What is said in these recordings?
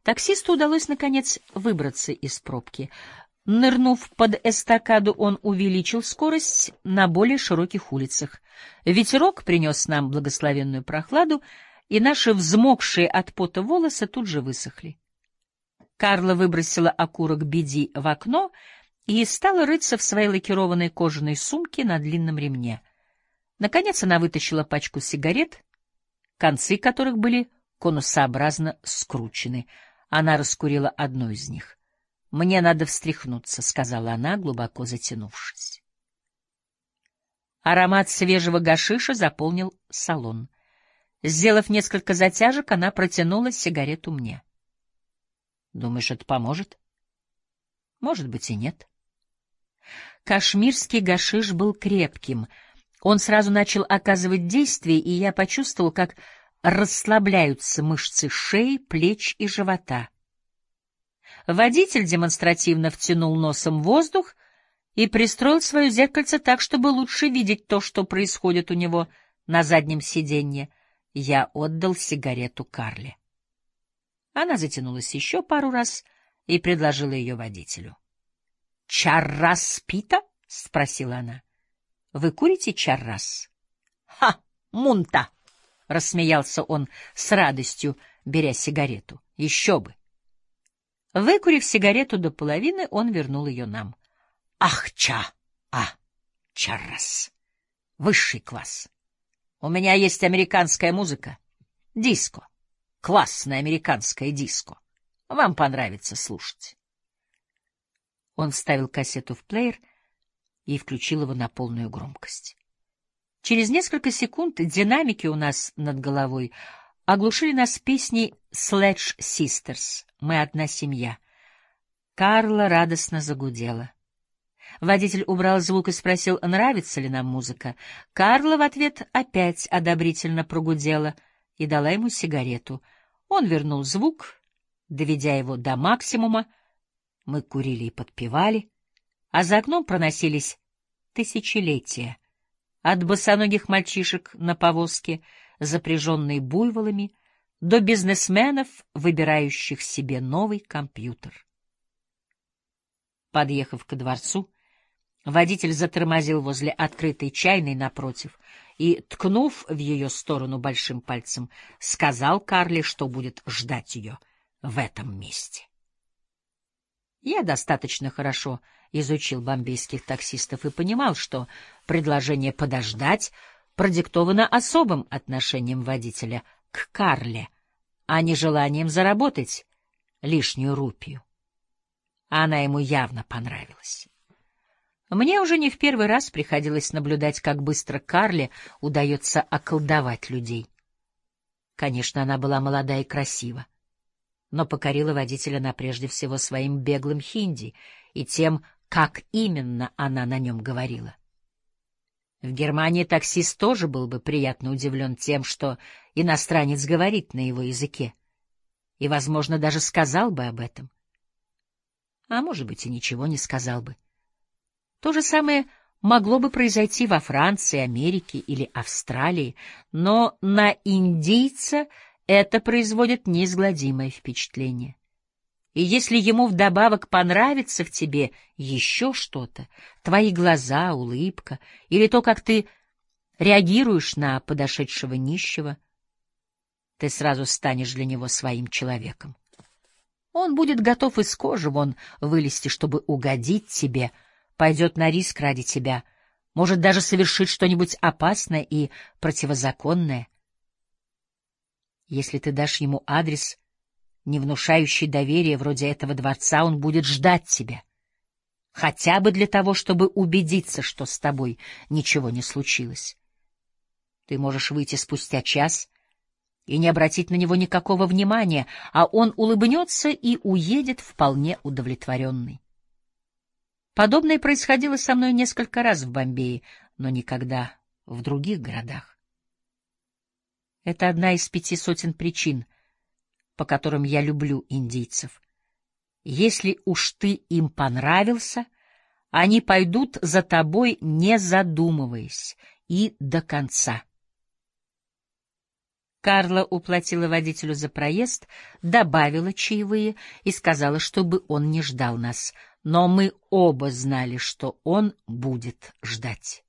Таксисту удалось, наконец, выбраться из пробки. Нырнув под эстакаду, он увеличил скорость на более широких улицах. Ветерок принес нам благословенную прохладу, и наши взмокшие от пота волосы тут же высохли. Карла выбросила окурок Биди в окно и стала рыться в своей лакированной кожаной сумке на длинном ремне. Наконец она вытащила пачку сигарет, концы которых были конусообразно скручены. Она раскурила одну из них. «Мне надо встряхнуться», — сказала она, глубоко затянувшись. Аромат свежего гашиша заполнил салон. Сделав несколько затяжек, она протянула сигарету мне. «Думаешь, это поможет?» «Может быть, и нет». Кашмирский гашиш был крепким. Он сразу начал оказывать действие, и я почувствовал, как расслабляются мышцы шеи, плеч и живота. Водитель демонстративно втянул носом воздух и пристроил свое зеркальце так, чтобы лучше видеть то, что происходит у него на заднем сиденье. Я отдал сигарету Карле. Она затянулась еще пару раз и предложила ее водителю. — Чаррас пита? — спросила она. — Вы курите чаррас? — Ха! Мунта! — рассмеялся он с радостью, беря сигарету. — Еще бы! Выкурив сигарету до половины, он вернул ее нам. — Ах, чаррас! Высший класс! У меня есть американская музыка. Диско. Классное американское диско. Вам понравится слушать. Он вставил кассету в плеер и включил его на полную громкость. Через несколько секунд динамики у нас над головой оглушили нас песней Sledge Sisters «Мы одна семья». Карла радостно загудела. Водитель убрал звук и спросил, нравится ли нам музыка. Карла в ответ опять одобрительно прогудела и дала ему сигарету. Он вернул звук, доведя его до максимума. Мы курили и подпевали, а за окном проносились тысячелетия. От босоногих мальчишек на повозке, запряженной буйволами, до бизнесменов, выбирающих себе новый компьютер. Подъехав ко дворцу, водитель затормозил возле открытой чайной напротив и, ткнув в ее сторону большим пальцем, сказал Карле, что будет ждать ее в этом месте. Я достаточно хорошо изучил бомбейских таксистов и понимал, что предложение подождать продиктовано особым отношением водителя к Карле, а не желанием заработать лишнюю рупию. Она ему явно понравилась. Мне уже не в первый раз приходилось наблюдать, как быстро Карле удается околдовать людей. Конечно, она была молода и красива, но покорила водителя она прежде всего своим беглым хинди и тем, как именно она на нем говорила. В Германии таксист тоже был бы приятно удивлен тем, что иностранец говорит на его языке, и, возможно, даже сказал бы об этом. А может быть, и ничего не сказал бы. То же самое могло бы произойти во Франции, Америке или Австралии, но на индийца это производит неизгладимое впечатление. И если ему вдобавок понравится в тебе еще что-то, твои глаза, улыбка или то, как ты реагируешь на подошедшего нищего, ты сразу станешь для него своим человеком. Он будет готов из кожи вон вылезти, чтобы угодить тебе, пойдет на риск ради тебя, может даже совершить что-нибудь опасное и противозаконное. Если ты дашь ему адрес, не внушающий доверия вроде этого дворца, он будет ждать тебя, хотя бы для того, чтобы убедиться, что с тобой ничего не случилось. Ты можешь выйти спустя час и не обратить на него никакого внимания, а он улыбнется и уедет вполне удовлетворенный. Подобное происходило со мной несколько раз в Бомбее, но никогда в других городах. Это одна из 500 причин, по которым я люблю индийцев. Если уж ты им понравился, они пойдут за тобой, не задумываясь, и до конца. Карла уплатила водителю за проезд, добавила чаевые и сказала, чтобы он не ждал нас, но мы оба знали, что он будет ждать.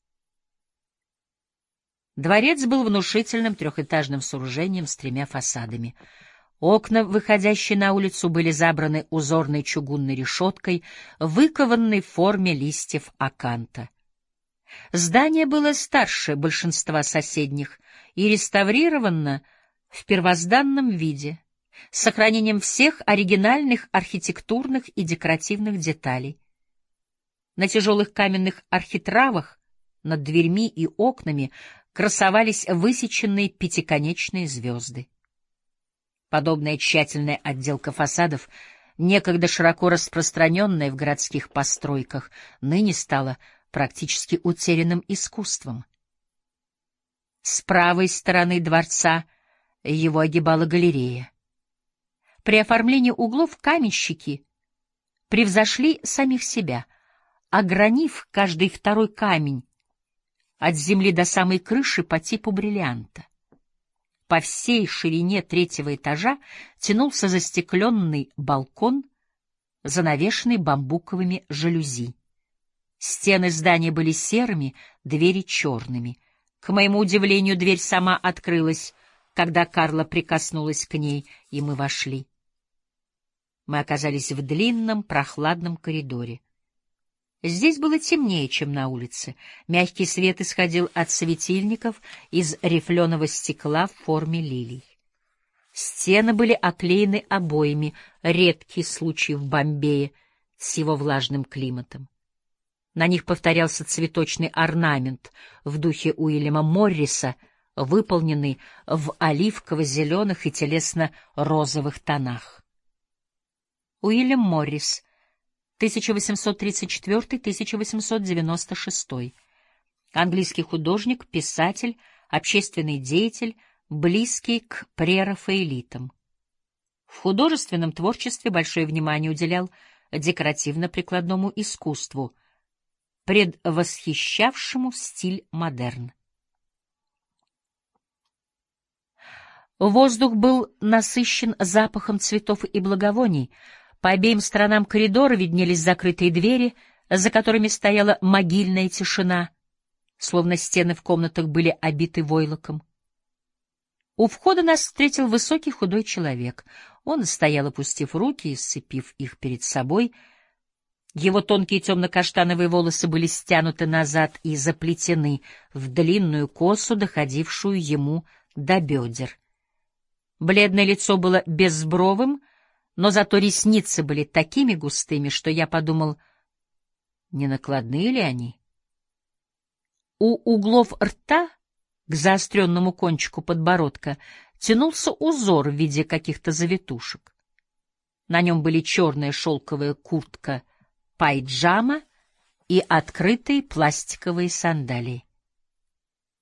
Дворец был внушительным трехэтажным сооружением с 3 фасадами. Окна, выходящие на улицу, были забраны узорной чугунной решеткой, выкованной в форме листьев аканта. Здание было старше большинства соседних и реставрировано в первозданном виде, с сохранением всех оригинальных архитектурных и декоративных деталей. На тяжелых каменных архитравах над дверьми и окнами красовались высеченные пятиконечные звезды. Подобная тщательная отделка фасадов, некогда широко распространенная в городских постройках, ныне стала практически утерянным искусством. С правой стороны дворца его огибала галерея. При оформлении углов каменщики превзошли самих себя, огранив каждый второй камень от земли до самой крыши по типу бриллианта. По всей ширине 3-го этажа тянулся застекленный балкон, занавешенный бамбуковыми жалюзи. Стены здания были серыми, двери черными. К моему удивлению, дверь сама открылась, когда Карла прикоснулась к ней, и мы вошли. Мы оказались в длинном, прохладном коридоре. Здесь было темнее, чем на улице. Мягкий свет исходил от светильников из рифленого стекла в форме лилий. Стены были оклеены обоями, редкий случай в Бомбее с его влажным климатом. На них повторялся цветочный орнамент в духе Уильяма Морриса, выполненный в оливково-зеленых и телесно-розовых тонах. Уильям Моррис, 1834-1896. Английский художник, писатель, общественный деятель, близкий к прерафаэлитам. В художественном творчестве большое внимание уделял декоративно-прикладному искусству, предвосхищавшему стиль модерн. Воздух был насыщен запахом цветов и благовоний. По обеим сторонам коридора виднелись закрытые двери, за которыми стояла могильная тишина, словно стены в комнатах были обиты войлоком. У входа нас встретил высокий худой человек. Он стоял, опустив руки и сцепив их перед собой. Его тонкие темно-каштановые волосы были стянуты назад и заплетены в длинную косу, доходившую ему до бедер. Бледное лицо было безбровым, но зато ресницы были такими густыми, что я подумал, не накладные ли они? У углов рта к заостренному кончику подбородка тянулся узор в виде каких-то завитушек. На нем были черная шелковая куртка пайджама и открытые пластиковые сандалии.